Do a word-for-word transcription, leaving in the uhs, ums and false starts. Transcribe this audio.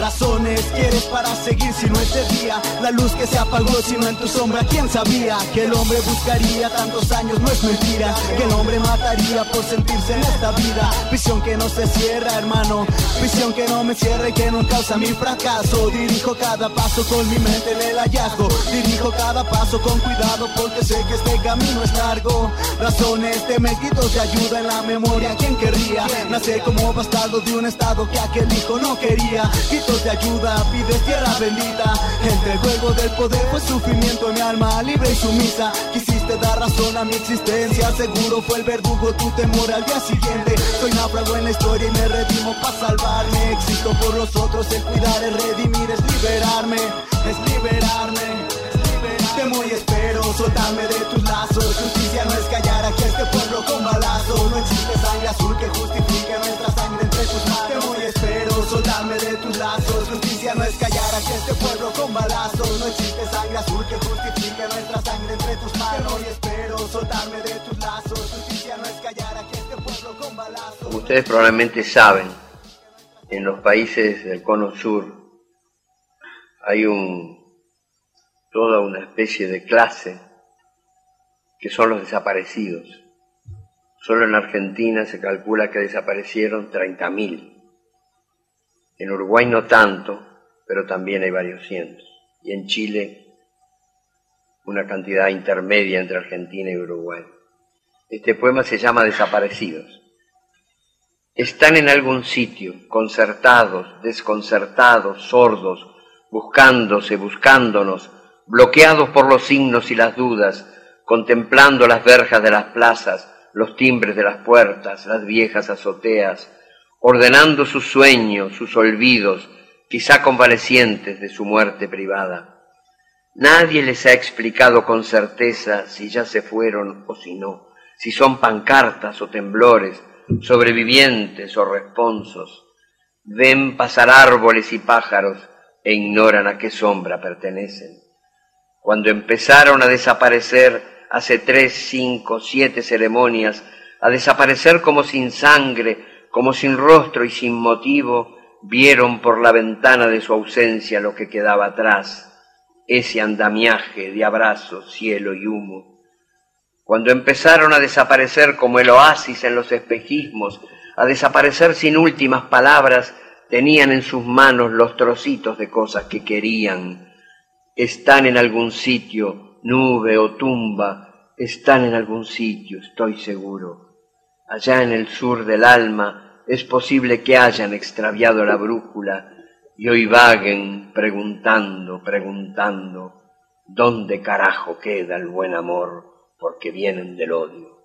razones quieres para seguir si no es de día? La luz que se apagó si no en tu sombra, ¿quién sabía? Que el hombre buscaría tantos años, no es mentira. Que el hombre mataría por sentirse en esta vida. Visión que no se cierra, hermano. Visión que no me cierra y que no causa mi fracaso. Dirijo cada paso con mi mente en el hallazgo. Dirijo cada paso con cuidado porque sé que este camino es largo. Razones de méritos de ayuda en la memoria. ¿Quién querría nacer como bastardo de un estado que aquel hijo no quería? Gritos de ayuda, pides tierra bendita. Entre el juego del poder fue sufrimiento en mi alma libre y sumisa. Quisiste dar razón a mi existencia. Seguro fue el verdugo tu temor al día siguiente. Soy náufrago en la historia y me redimo para salvarme. Existo por los otros, el cuidar es redimir, es liberarme, es liberarme. Temo y espero, soltarme de tus lazos. Justicia no es callar aquí a este pueblo con balazo. No existe sangre azul que justifique nuestra sangre entre tus manos. Temo y espero, soltarme de tus lazos. Justicia no es callar aquí a este pueblo con balazo. No existe sangre azul que justifique nuestra sangre entre tus manos. Temo y espero, soltarme de tus lazos. Justicia no es callar aquí a este pueblo con balazo. Como ustedes probablemente saben, en los países del cono sur hay un toda una especie de clase que son los desaparecidos. Solo en Argentina se calcula que desaparecieron treinta mil. En Uruguay no tanto, pero también hay varios cientos. Y en Chile una cantidad intermedia entre Argentina y Uruguay. Este poema se llama Desaparecidos. Están en algún sitio, concertados, desconcertados, sordos, buscándose, buscándonos, bloqueados por los signos y las dudas, contemplando las verjas de las plazas, los timbres de las puertas, las viejas azoteas, ordenando sus sueños, sus olvidos, quizá convalecientes de su muerte privada. Nadie les ha explicado con certeza si ya se fueron o si no, si son pancartas o temblores, sobrevivientes o responsos. Ven pasar árboles y pájaros e ignoran a qué sombra pertenecen. Cuando empezaron a desaparecer hace tres, cinco, siete ceremonias, a desaparecer como sin sangre, como sin rostro y sin motivo, vieron por la ventana de su ausencia lo que quedaba atrás, ese andamiaje de abrazos, cielo y humo. Cuando empezaron a desaparecer como el oasis en los espejismos, a desaparecer sin últimas palabras, tenían en sus manos los trocitos de cosas que querían. Están en algún sitio, nube o tumba, están en algún sitio, estoy seguro. Allá en el sur del alma es posible que hayan extraviado la brújula y hoy vaguen preguntando, preguntando, ¿dónde carajo queda el buen amor? Porque vienen del odio.